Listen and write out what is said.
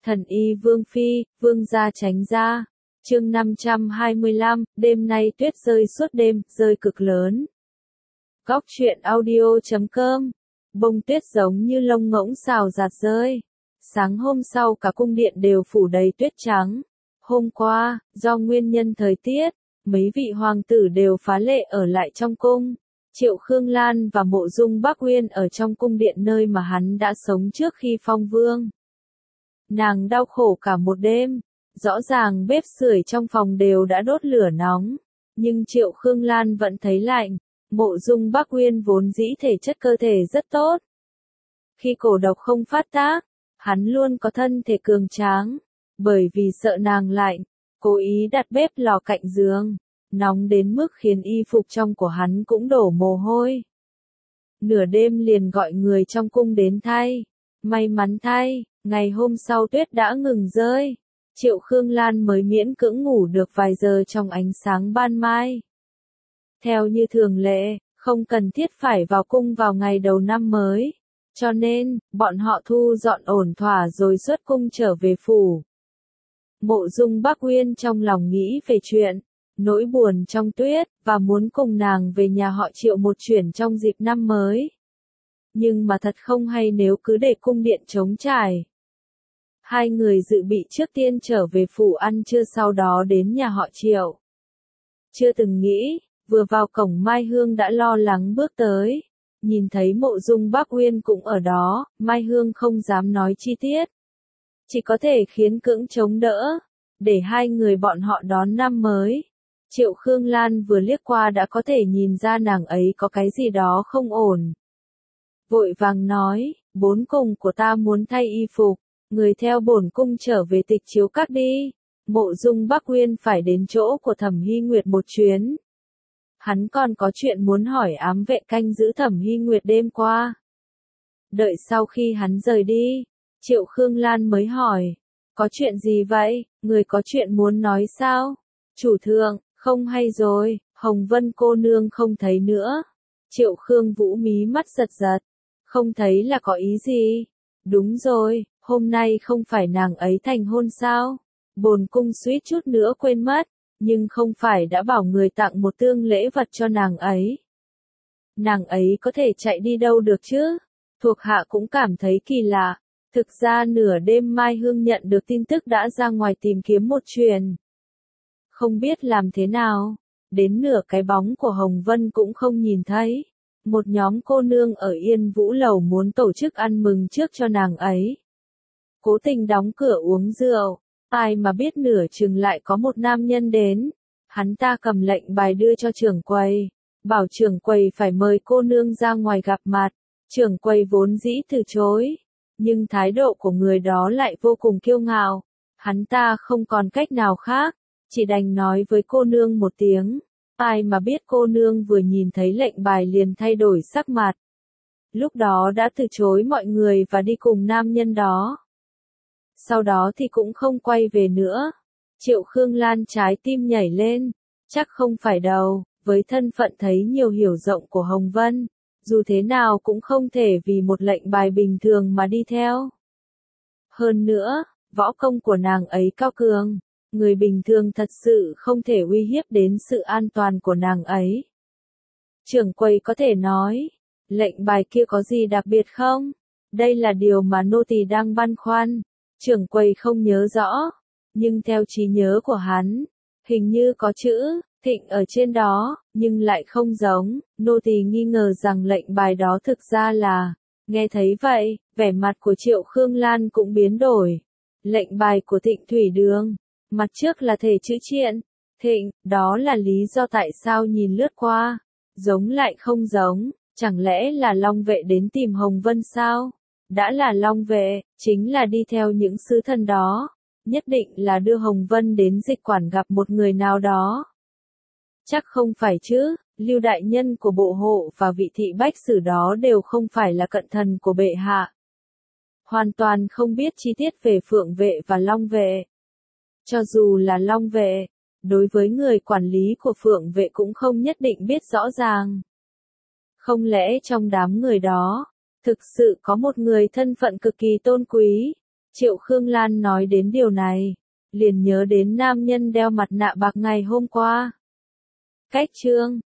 Thần y Vương Phi, Vương gia tránh ra. Chương 525, đêm nay tuyết rơi suốt đêm, rơi cực lớn. Góc truyện audio.com. Bông tuyết giống như lông ngỗng xào rạt rơi. Sáng hôm sau cả cung điện đều phủ đầy tuyết trắng. Hôm qua, do nguyên nhân thời tiết, mấy vị hoàng tử đều phá lệ ở lại trong cung. Triệu Khương Lan và Mộ Dung Bác Uyên ở trong cung điện nơi mà hắn đã sống trước khi phong vương. Nàng đau khổ cả một đêm, rõ ràng bếp sưởi trong phòng đều đã đốt lửa nóng, nhưng Triệu Khương Lan vẫn thấy lạnh. Mộ Dung Bác Uyên vốn dĩ thể chất cơ thể rất tốt. Khi cổ độc không phát tác, hắn luôn có thân thể cường tráng, bởi vì sợ nàng lạnh, cố ý đặt bếp lò cạnh giường, nóng đến mức khiến y phục trong của hắn cũng đổ mồ hôi. Nửa đêm liền gọi người trong cung đến thay. May mắn thay, ngày hôm sau tuyết đã ngừng rơi. Triệu Khương Lan mới miễn cưỡng ngủ được vài giờ trong ánh sáng ban mai. Theo như thường lệ, không cần thiết phải vào cung vào ngày đầu năm mới. Cho nên, bọn họ thu dọn ổn thỏa rồi xuất cung trở về phủ. Mộ Dung Bác Uyên trong lòng nghĩ về chuyện, nỗi buồn trong tuyết, và muốn cùng nàng về nhà họ Triệu một chuyến trong dịp năm mới. Nhưng mà thật không hay nếu cứ để cung điện trống trải. Hai người dự bị trước tiên trở về phủ ăn trưa sau đó đến nhà họ Triệu. Chưa từng nghĩ, vừa vào cổng Mai Hương đã lo lắng bước tới. Nhìn thấy Mộ Dung Bác Uyên cũng ở đó, Mai Hương không dám nói chi tiết. Chỉ có thể khiến cưỡng chống đỡ, để hai người bọn họ đón năm mới. Triệu Khương Lan vừa liếc qua đã có thể nhìn ra nàng ấy có cái gì đó không ổn. Vội vàng nói, bốn cùng của ta muốn thay y phục, người theo bổn cung trở về Tịch Chiếu Các đi. Mộ Dung Bác Uyên phải đến chỗ của Thẩm Hy Nguyệt một chuyến. Hắn còn có chuyện muốn hỏi ám vệ canh giữ Thẩm Hy Nguyệt đêm qua. Đợi sau khi hắn rời đi, Triệu Khương Lan mới hỏi, có chuyện gì vậy, người có chuyện muốn nói sao? Chủ thượng, không hay rồi, Hồng Vân cô nương không thấy nữa. Triệu Khương Vũ mí mắt giật giật, không thấy là có ý gì? Đúng rồi, hôm nay không phải nàng ấy thành hôn sao? Bổn cung suýt chút nữa quên mất, nhưng không phải đã bảo người tặng một tương lễ vật cho nàng ấy. Nàng ấy có thể chạy đi đâu được chứ? Thuộc hạ cũng cảm thấy kỳ lạ. Thực ra nửa đêm Mai Hương nhận được tin tức đã ra ngoài tìm kiếm một chuyến. Không biết làm thế nào, đến nửa cái bóng của Hồng Vân cũng không nhìn thấy. Một nhóm cô nương ở Yên Vũ Lầu muốn tổ chức ăn mừng trước cho nàng ấy. Cố tình đóng cửa uống rượu, ai mà biết nửa chừng lại có một nam nhân đến. Hắn ta cầm lệnh bài đưa cho trưởng quầy, bảo trưởng quầy phải mời cô nương ra ngoài gặp mặt. Trưởng quầy vốn dĩ từ chối, nhưng thái độ của người đó lại vô cùng kiêu ngạo. Hắn ta không còn cách nào khác, chỉ đành nói với cô nương một tiếng. Ai mà biết cô nương vừa nhìn thấy lệnh bài liền thay đổi sắc mặt. Lúc đó đã từ chối mọi người và đi cùng nam nhân đó. Sau đó thì cũng không quay về nữa. Triệu Khương Lan trái tim nhảy lên. Chắc không phải đâu, với thân phận thấy nhiều hiểu rộng của Hồng Vân. Dù thế nào cũng không thể vì một lệnh bài bình thường mà đi theo. Hơn nữa, võ công của nàng ấy cao cường. Người bình thường thật sự không thể uy hiếp đến sự an toàn của nàng ấy. Trưởng quầy có thể nói, lệnh bài kia có gì đặc biệt không? Đây là điều mà nô tỳ đang băn khoăn. Trưởng quầy không nhớ rõ, nhưng theo trí nhớ của hắn, hình như có chữ Thịnh ở trên đó, nhưng lại không giống. Nô tỳ nghi ngờ rằng lệnh bài đó thực ra là. Nghe thấy vậy, vẻ mặt của Triệu Khương Lan cũng biến đổi. Lệnh bài của Thịnh Thủy Đường, mặt trước là thể chữ triện, Thịnh, đó là lý do tại sao nhìn lướt qua, giống lại không giống, chẳng lẽ là Long Vệ đến tìm Hồng Vân sao? Đã là Long Vệ, chính là đi theo những sứ thần đó, nhất định là đưa Hồng Vân đến dịch quản gặp một người nào đó. Chắc không phải chứ, Lưu đại nhân của bộ hộ và vị thị bách sử đó đều không phải là cận thần của bệ hạ. Hoàn toàn không biết chi tiết về Phượng Vệ và Long Vệ. Cho dù là Long Vệ, đối với người quản lý của Phượng Vệ cũng không nhất định biết rõ ràng. Không lẽ trong đám người đó, thực sự có một người thân phận cực kỳ tôn quý, Triệu Khương Lan nói đến điều này, liền nhớ đến nam nhân đeo mặt nạ bạc ngày hôm qua. Cách chương